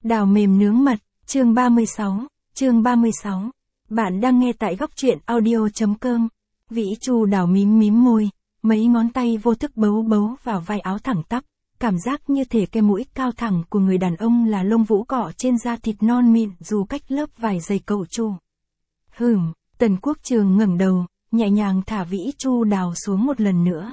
Đào mềm nướng mật, chương 36. Bạn đang nghe tại góc truyện audio.com. Vĩ Chu Đào mím môi, mấy ngón tay vô thức bấu vào vai áo thẳng tắp, cảm giác như thể cái mũi cao thẳng của người đàn ông là lông vũ cọ trên da thịt non mịn dù cách lớp vài giây cậu Chu. Tần Quốc Trường ngẩng đầu, nhẹ nhàng thả Vĩ Chu Đào xuống một lần nữa.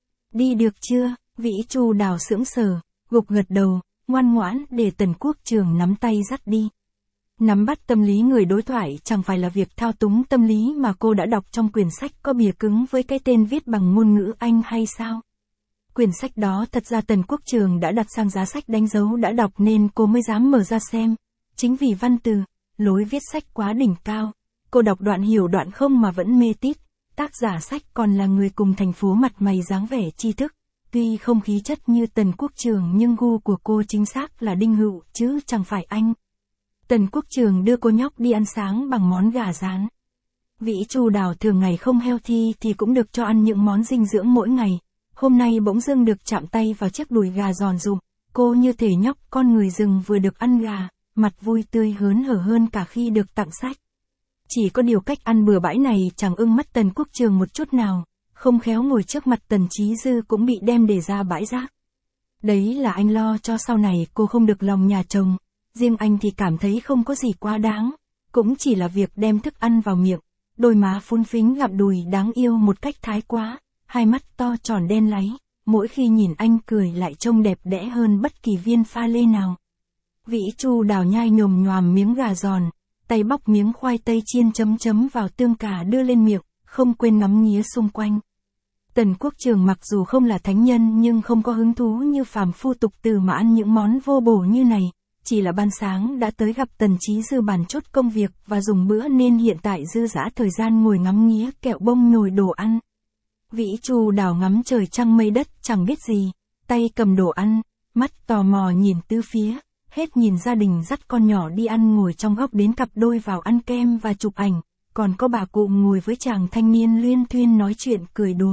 Đi được chưa? Vĩ Chu Đào sững sờ, gục gật đầu, ngoan ngoãn để Tần Quốc Trường nắm tay dắt đi. Nắm bắt tâm lý người đối thoại chẳng phải là việc thao túng tâm lý mà cô đã đọc trong quyển sách có bìa cứng với cái tên viết bằng ngôn ngữ Anh hay sao? Quyển sách đó thật ra Tần Quốc Trường đã đặt sang giá sách đánh dấu đã đọc nên cô mới dám mở ra xem. Chính vì văn từ, lối viết sách quá đỉnh cao, cô đọc đoạn hiểu đoạn không mà vẫn mê tít. Tác giả sách còn là người cùng thành phố mặt mày dáng vẻ tri thức. Tuy không khí chất như Tần Quốc Trường nhưng gu của cô chính xác là Đinh Hữu chứ chẳng phải anh. Tần Quốc Trường đưa cô nhóc đi ăn sáng bằng món gà rán. Vĩ Chu Đào thường ngày không healthy thì cũng được cho ăn những món dinh dưỡng mỗi ngày. Hôm nay bỗng dưng được chạm tay vào chiếc đùi gà giòn rụm, cô như thể nhóc con người rừng vừa được ăn gà, mặt vui tươi hớn hở hơn cả khi được tặng sách. Chỉ có điều cách ăn bừa bãi này chẳng ưng mắt Tần Quốc Trường một chút nào, không khéo ngồi trước mặt Tần Chí Dư cũng bị đem để ra bãi rác. Đấy là anh lo cho sau này cô không được lòng nhà chồng, riêng anh thì cảm thấy không có gì quá đáng, cũng chỉ là việc đem thức ăn vào miệng, đôi má phúng phính gặm đùi đáng yêu một cách thái quá, hai mắt to tròn đen láy, mỗi khi nhìn anh cười lại trông đẹp đẽ hơn bất kỳ viên pha lê nào. Vĩ Chu Đào nhai nhồm nhoàm miếng gà giòn, tay bóc miếng khoai tây chiên chấm vào tương cà đưa lên miệng, không quên ngắm nghía xung quanh. Tần Quốc Trường mặc dù không là thánh nhân nhưng không có hứng thú như phàm phu tục tử mà ăn những món vô bổ như này, chỉ là ban sáng đã tới gặp Tần Chí Dư bàn chốt công việc và dùng bữa nên hiện tại dư dả thời gian ngồi ngắm nghía kẹo bông nhồi đồ ăn. Vĩ Chu Đào ngắm trời trăng mây đất chẳng biết gì, tay cầm đồ ăn, mắt tò mò nhìn tứ phía, hết nhìn gia đình dắt con nhỏ đi ăn ngồi trong góc đến cặp đôi vào ăn kem và chụp ảnh, còn có bà cụ ngồi với chàng thanh niên luyên thuyên nói chuyện cười đùa.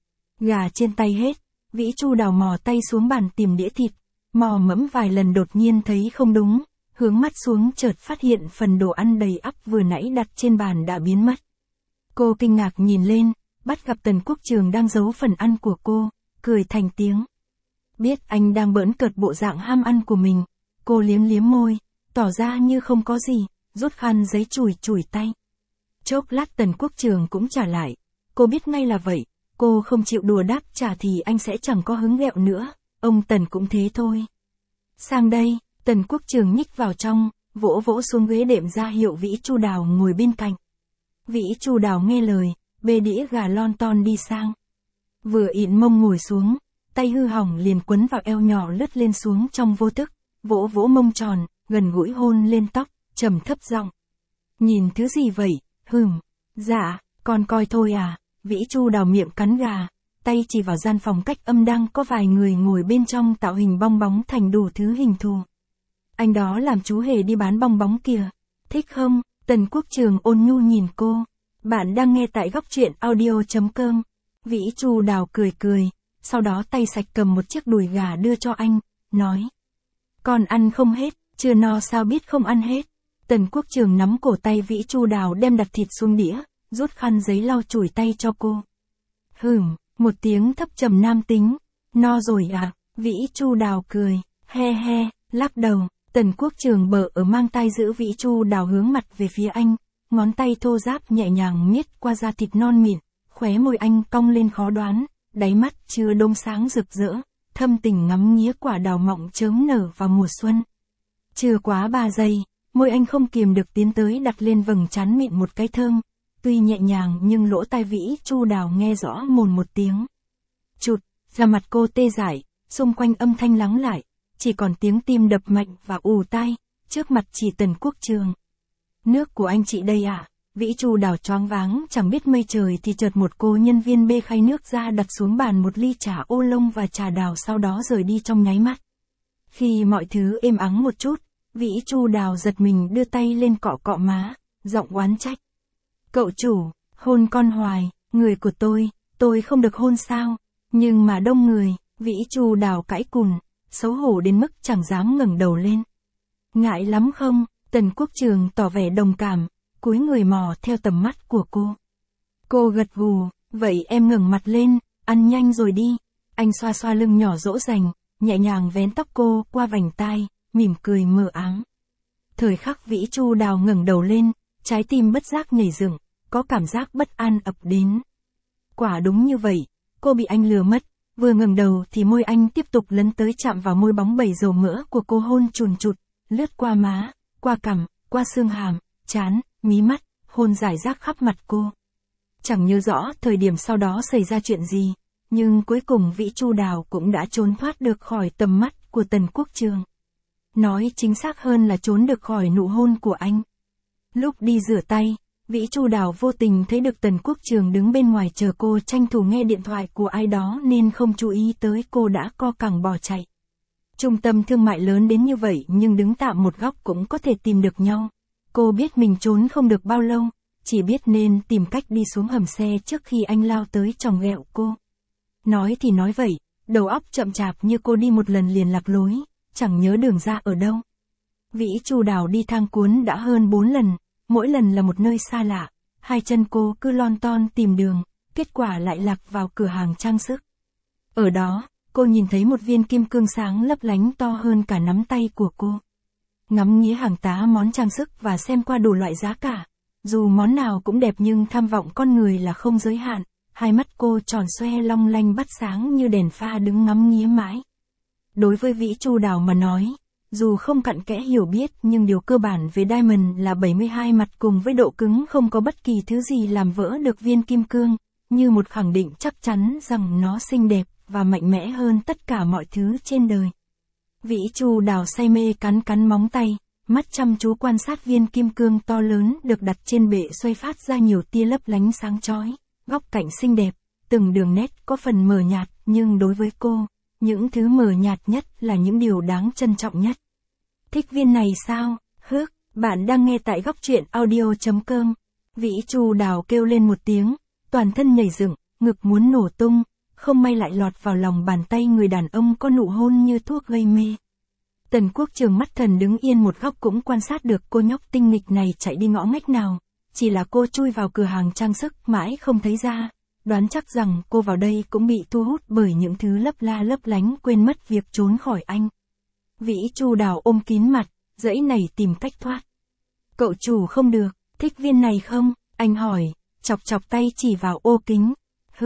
Gà trên tay hết, Vĩ Chu Đào mò tay xuống bàn tìm đĩa thịt, mò mẫm vài lần đột nhiên thấy không đúng, hướng mắt xuống chợt phát hiện phần đồ ăn đầy ắp vừa nãy đặt trên bàn đã biến mất. Cô kinh ngạc nhìn lên, bắt gặp Tần Quốc Trường đang giấu phần ăn của cô, cười thành tiếng. Biết anh đang bỡn cợt bộ dạng ham ăn của mình, cô liếm môi, tỏ ra như không có gì, rút khăn giấy chùi tay. Chốc lát Tần Quốc Trường cũng trả lại, cô biết ngay là vậy, cô không chịu đùa đáp trả thì anh sẽ chẳng có hứng ghẹo nữa, ông Tần cũng thế thôi. Sang đây, Tần Quốc Trường nhích vào trong, vỗ xuống ghế đệm ra hiệu Vĩ Chu Đào ngồi bên cạnh. Vĩ Chu Đào nghe lời, bê đĩa gà lon ton đi sang. Vừa ịn mông ngồi xuống, tay hư hỏng liền quấn vào eo nhỏ lướt lên xuống trong vô thức, vỗ mông tròn, gần gũi hôn lên tóc, trầm thấp giọng. Nhìn thứ gì vậy? Dạ, con coi thôi à. Vĩ Chu Đào miệng cắn gà, tay chỉ vào gian phòng cách âm đang có vài người ngồi bên trong tạo hình bong bóng thành đủ thứ hình thù. Anh đó làm chú hề đi bán bong bóng kìa. Thích không? Tần Quốc Trường ôn nhu nhìn cô. Bạn đang nghe tại góc truyện audio.com. Vĩ Chu Đào cười, sau đó tay sạch cầm một chiếc đùi gà đưa cho anh, nói. Con ăn không hết, chưa no sao biết không ăn hết. Tần Quốc Trường nắm cổ tay Vĩ Chu Đào đem đặt thịt xuống đĩa, rút khăn giấy lau chùi tay cho cô. Một tiếng thấp trầm nam tính. No rồi à? Vĩ Chu Đào cười, he, lắc đầu. Tần Quốc Trường bở ở mang tay giữ Vĩ Chu Đào hướng mặt về phía anh, ngón tay thô ráp nhẹ nhàng miết qua da thịt non mịn, khóe môi anh cong lên khó đoán, đáy mắt chứa đốm sáng rực rỡ, thâm tình ngắm nghía quả đào mọng chớm nở vào mùa xuân. Chưa quá 3 giây, môi anh không kiềm được tiến tới đặt lên vầng trán mịn một cái thơm. Tuy nhẹ nhàng nhưng lỗ tai Vĩ Chu Đào nghe rõ mồn một tiếng. Chụt, da mặt cô tê dại, xung quanh âm thanh lắng lại, chỉ còn tiếng tim đập mạnh và ù tai, trước mặt chỉ Tần Quốc Trường. Nước của anh chị đây à? Vĩ Chu Đào choáng váng chẳng biết mây trời thì chợt một cô nhân viên bê khay nước ra đặt xuống bàn một ly trà ô long và trà đào sau đó rời đi trong nháy mắt. Khi mọi thứ êm ắng một chút, Vĩ Chu Đào giật mình đưa tay lên cọ má, giọng oán trách. Cậu chủ, hôn con hoài, người của tôi không được hôn sao? Nhưng mà đông người, Vĩ Chu Đào cãi cùn, xấu hổ đến mức chẳng dám ngẩng đầu lên. Ngại lắm không? Tần Quốc Trường tỏ vẻ đồng cảm, cúi người mò theo tầm mắt của cô. Cô gật gù, vậy em ngẩng mặt lên, ăn nhanh rồi đi. Anh xoa xoa lưng nhỏ dỗ dành, nhẹ nhàng vén tóc cô qua vành tai, mỉm cười mờ ám. Thời khắc Vĩ Chu Đào ngẩng đầu lên, trái tim bất giác nhảy dựng, có cảm giác bất an ập đến. Quả đúng như vậy, cô bị anh lừa mất, vừa ngẩng đầu thì môi anh tiếp tục lấn tới chạm vào môi bóng bẩy dầu mỡ của cô, hôn chùn chụt, lướt qua má, qua cằm, qua xương hàm, trán, mí mắt, hôn rải rác khắp mặt cô. Chẳng nhớ rõ thời điểm sau đó xảy ra chuyện gì, nhưng cuối cùng Vĩ Chu Đào cũng đã trốn thoát được khỏi tầm mắt của Tần Quốc Trường. Nói chính xác hơn là trốn được khỏi nụ hôn của anh. Lúc đi rửa tay, Vĩ Chu Đào vô tình thấy được Tần Quốc Trường đứng bên ngoài chờ cô, tranh thủ nghe điện thoại của ai đó nên không chú ý tới cô đã co cẳng bỏ chạy. Trung tâm thương mại lớn đến như vậy nhưng đứng tạm một góc cũng có thể tìm được nhau. Cô biết mình trốn không được bao lâu, chỉ biết nên tìm cách đi xuống hầm xe trước khi anh lao tới chòng ghẹo cô. Nói thì nói vậy, đầu óc chậm chạp như cô đi một lần liền lạc lối, chẳng nhớ đường ra ở đâu. Vĩ Chu Đào đi thang cuốn đã hơn 4 lần, mỗi lần là một nơi xa lạ, hai chân cô cứ lon ton tìm đường, kết quả lại lạc vào cửa hàng trang sức. Ở đó, cô nhìn thấy một viên kim cương sáng lấp lánh to hơn cả nắm tay của cô. Ngắm nghía hàng tá món trang sức và xem qua đủ loại giá cả. Dù món nào cũng đẹp nhưng tham vọng con người là không giới hạn, hai mắt cô tròn xoe long lanh bắt sáng như đèn pha đứng ngắm nghía mãi. Đối với Vĩ Chu Đào mà nói, dù không cặn kẽ hiểu biết nhưng điều cơ bản về diamond là 72 mặt cùng với độ cứng không có bất kỳ thứ gì làm vỡ được viên kim cương, như một khẳng định chắc chắn rằng nó xinh đẹp và mạnh mẽ hơn tất cả mọi thứ trên đời. Vĩ Chu Đào say mê cắn cắn móng tay, mắt chăm chú quan sát viên kim cương to lớn được đặt trên bệ xoay phát ra nhiều tia lấp lánh sáng chói, góc cạnh xinh đẹp, từng đường nét có phần mờ nhạt, nhưng đối với cô, những thứ mờ nhạt nhất là những điều đáng trân trọng nhất. Thích viên này sao? Hức, bạn đang nghe tại góc truyện audio.com. Vĩ Chu Đào kêu lên một tiếng, toàn thân nhảy dựng, ngực muốn nổ tung, không may lại lọt vào lòng bàn tay người đàn ông có nụ hôn như thuốc gây mê. Tần Quốc Trường mắt thần đứng yên một góc cũng quan sát được cô nhóc tinh nghịch này chạy đi ngõ ngách nào, chỉ là cô chui vào cửa hàng trang sức mãi không thấy ra, đoán chắc rằng cô vào đây cũng bị thu hút bởi những thứ lấp la lấp lánh, quên mất việc trốn khỏi anh. Vĩ Chu Đào ôm kín mặt, dãy này tìm cách thoát. Cậu chủ không được, thích viên này không? Anh hỏi, chọc chọc tay chỉ vào ô kính.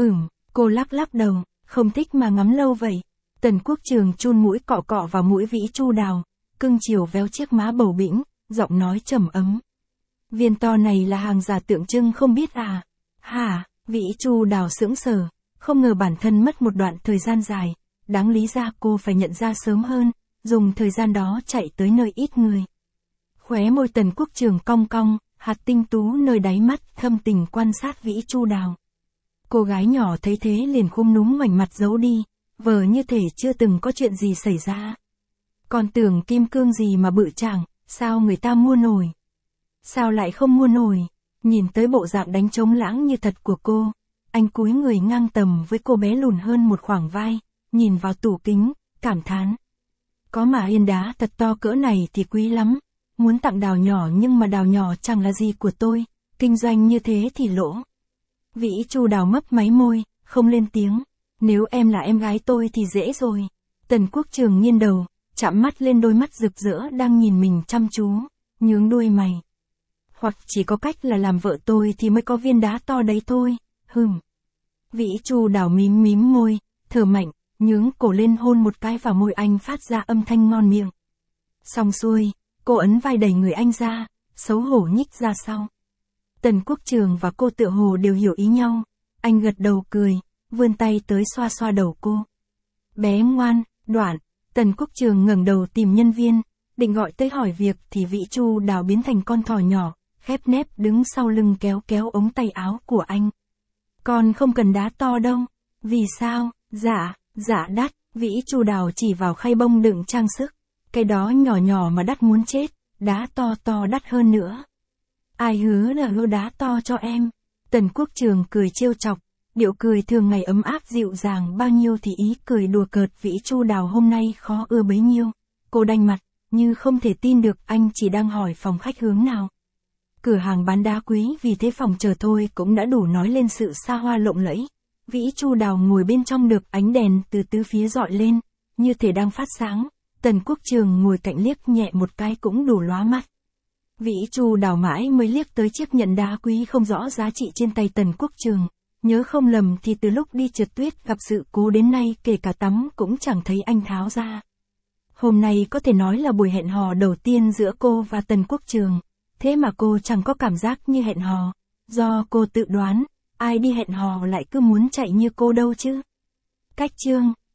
Cô lắc lắc đầu, không thích mà ngắm lâu vậy. Tần Quốc Trường chun mũi cọ cọ vào mũi Vĩ Chu Đào, cưng chiều véo chiếc má bầu bĩnh, giọng nói trầm ấm. Viên to này là hàng giả tượng trưng không biết à? Hả? Vĩ Chu Đào sững sờ, không ngờ bản thân mất một đoạn thời gian dài, đáng lý ra cô phải nhận ra sớm hơn, dùng thời gian đó chạy tới nơi ít người. Khóe môi Tần Quốc Trường cong cong, hạt tinh tú nơi đáy mắt thâm tình quan sát Vĩ Chu Đào. Cô gái nhỏ thấy thế liền khum núm ngoảnh mặt giấu đi, vờ như thể chưa từng có chuyện gì xảy ra. Còn tưởng kim cương gì mà bự chảng, sao người ta mua nổi? Sao lại không mua nổi? Nhìn tới bộ dạng đánh trống lãng như thật của cô, anh cúi người ngang tầm với cô bé lùn hơn một khoảng vai, nhìn vào tủ kính, cảm thán. Có mà yên đá thật to cỡ này thì quý lắm, muốn tặng đào nhỏ nhưng mà đào nhỏ chẳng là gì của tôi, kinh doanh như thế thì lỗ. Vĩ Chu Đào mấp máy môi, không lên tiếng. Nếu em là em gái tôi thì dễ rồi. Tần Quốc Trường nghiêng đầu, chạm mắt lên đôi mắt rực rỡ đang nhìn mình chăm chú, nhướng đuôi mày. Hoặc chỉ có cách là làm vợ tôi thì mới có viên đá to đấy thôi. Vĩ Chu Đào mím mím môi, thở mạnh, nhướng cổ lên hôn một cái vào môi anh phát ra âm thanh ngon miệng. Xong xuôi, cô ấn vai đẩy người anh ra, xấu hổ nhích ra sau. Tần Quốc Trường và cô tựa hồ đều hiểu ý nhau, anh gật đầu cười, vươn tay tới xoa xoa đầu cô. Bé ngoan, Đoạn. Tần Quốc Trường ngẩng đầu tìm nhân viên, định gọi tới hỏi việc thì Vĩ Chu Đào biến thành con thỏ nhỏ, khép nép đứng sau lưng kéo kéo ống tay áo của anh. Con không cần đá to đâu. Vì sao? Dạ đắt. Vĩ Chu Đào chỉ vào khay bông đựng trang sức. Cái đó nhỏ nhỏ mà đắt muốn chết, đá to to đắt hơn nữa. Ai hứa là hứa đá to cho em? Tần Quốc Trường cười trêu chọc, điệu cười thường ngày ấm áp dịu dàng bao nhiêu thì ý cười đùa cợt Vĩ Chu Đào hôm nay khó ưa bấy nhiêu. Cô đanh mặt, như không thể tin được anh chỉ đang hỏi phòng khách hướng nào. Cửa hàng bán đá quý vì thế phòng chờ thôi cũng đã đủ nói lên sự xa hoa lộng lẫy. Vĩ Chu Đào ngồi bên trong được ánh đèn từ tứ phía dọi lên, như thể đang phát sáng. Tần Quốc Trường ngồi cạnh liếc nhẹ một cái cũng đủ lóa mắt. Vĩ Chu Đào mãi mới liếc tới chiếc nhẫn đá quý không rõ giá trị trên tay Tần Quốc Trường. Nhớ không lầm thì từ lúc đi trượt tuyết gặp sự cố đến nay kể cả tắm cũng chẳng thấy anh tháo ra. Hôm nay có thể nói là buổi hẹn hò đầu tiên giữa cô và Tần Quốc Trường. Thế mà cô chẳng có cảm giác như hẹn hò. Do cô tự đoán, ai đi hẹn hò lại cứ muốn chạy như cô đâu chứ. Cách chương